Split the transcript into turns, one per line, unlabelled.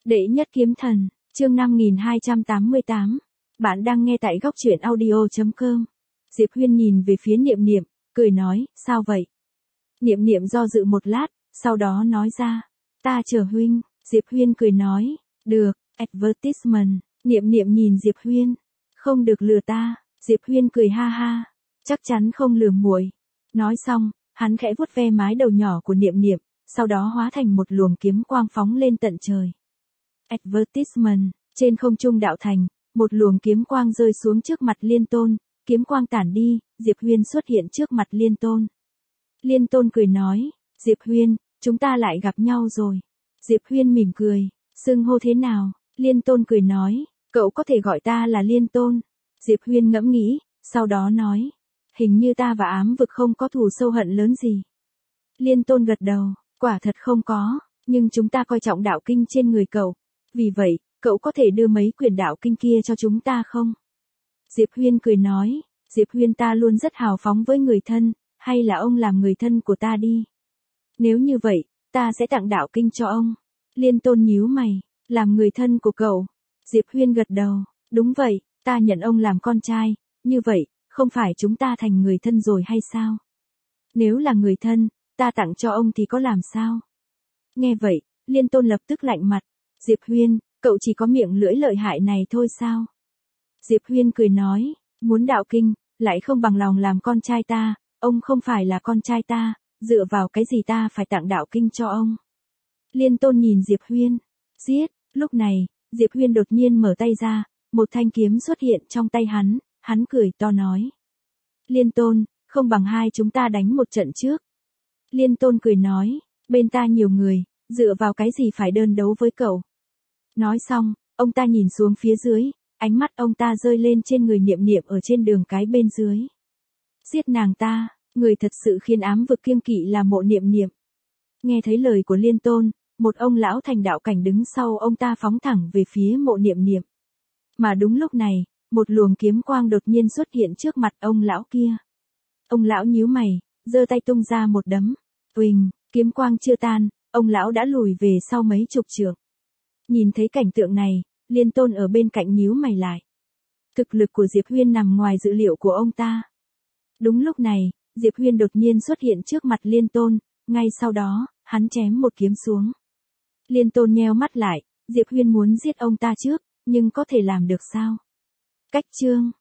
Đệ nhất kiếm thần, chương 5288. Bạn đang nghe tại góc truyện audio.com. Diệp Huyên nhìn về phía Niệm Niệm, cười nói, sao vậy? Niệm Niệm do dự một lát, sau đó nói ra, ta chờ huynh. Diệp Huyên cười nói, được, advertisement. Niệm Niệm nhìn Diệp Huyên, không được lừa ta. Diệp Huyên cười ha ha, chắc chắn không lừa muội. Nói xong, hắn khẽ vuốt ve mái đầu nhỏ của Niệm Niệm, sau đó hóa thành một luồng kiếm quang phóng lên tận trời. Advertisement, trên không trung đạo thành, một luồng kiếm quang rơi xuống trước mặt Liên Tôn, kiếm quang tản đi, Diệp Huyên xuất hiện trước mặt Liên Tôn. Liên Tôn cười nói, Diệp Huyên, chúng ta lại gặp nhau rồi. Diệp Huyên mỉm cười, xưng hô thế nào? Liên Tôn cười nói, cậu có thể gọi ta là Liên Tôn. Diệp Huyên ngẫm nghĩ, sau đó nói, hình như ta và ám vực không có thù sâu hận lớn gì. Liên Tôn gật đầu, quả thật không có, nhưng chúng ta coi trọng đạo kinh trên người cậu. Vì vậy, cậu có thể đưa mấy quyển đạo kinh kia cho chúng ta không? Diệp Huyên cười nói, Diệp Huyên ta luôn rất hào phóng với người thân, hay là ông làm người thân của ta đi. Nếu như vậy, ta sẽ tặng đạo kinh cho ông. Liên Tôn nhíu mày, làm người thân của cậu. Diệp Huyên gật đầu, đúng vậy, ta nhận ông làm con trai, như vậy, không phải chúng ta thành người thân rồi hay sao? Nếu là người thân, ta tặng cho ông thì có làm sao? Nghe vậy, Liên Tôn lập tức lạnh mặt, Diệp Huyên, cậu chỉ có miệng lưỡi lợi hại này thôi sao? Diệp Huyên cười nói, muốn đạo kinh, lại không bằng lòng làm con trai ta, ông không phải là con trai ta, dựa vào cái gì ta phải tặng đạo kinh cho ông? Liên Tôn nhìn Diệp Huyên, giết, lúc này, Diệp Huyên đột nhiên mở tay ra, một thanh kiếm xuất hiện trong tay hắn cười to nói. Liên Tôn, không bằng hai chúng ta đánh một trận trước. Liên Tôn cười nói, bên ta nhiều người, dựa vào cái gì phải đơn đấu với cậu. Nói xong, ông ta nhìn xuống phía dưới, ánh mắt ông ta rơi lên trên người Niệm Niệm ở trên đường cái bên dưới. Giết nàng ta, người thật sự khiến ám vực kiêng kỵ là Mộ Niệm Niệm. Nghe thấy lời của Liên Tôn, một ông lão thành đạo cảnh đứng sau ông ta phóng thẳng về phía Mộ Niệm Niệm. Mà đúng lúc này, một luồng kiếm quang đột nhiên xuất hiện trước mặt ông lão kia. Ông lão nhíu mày, giơ tay tung ra một đấm. Uỳnh, kiếm quang chưa tan, ông lão đã lùi về sau mấy chục trượng. Nhìn thấy cảnh tượng này, Liên Tôn ở bên cạnh nhíu mày lại. Thực lực của Diệp Huyên nằm ngoài dự liệu của ông ta. Đúng lúc này, Diệp Huyên đột nhiên xuất hiện trước mặt Liên Tôn, ngay sau đó, hắn chém một kiếm xuống. Liên Tôn nheo mắt lại, Diệp Huyên muốn giết ông ta trước, nhưng có thể làm được sao? Cách chương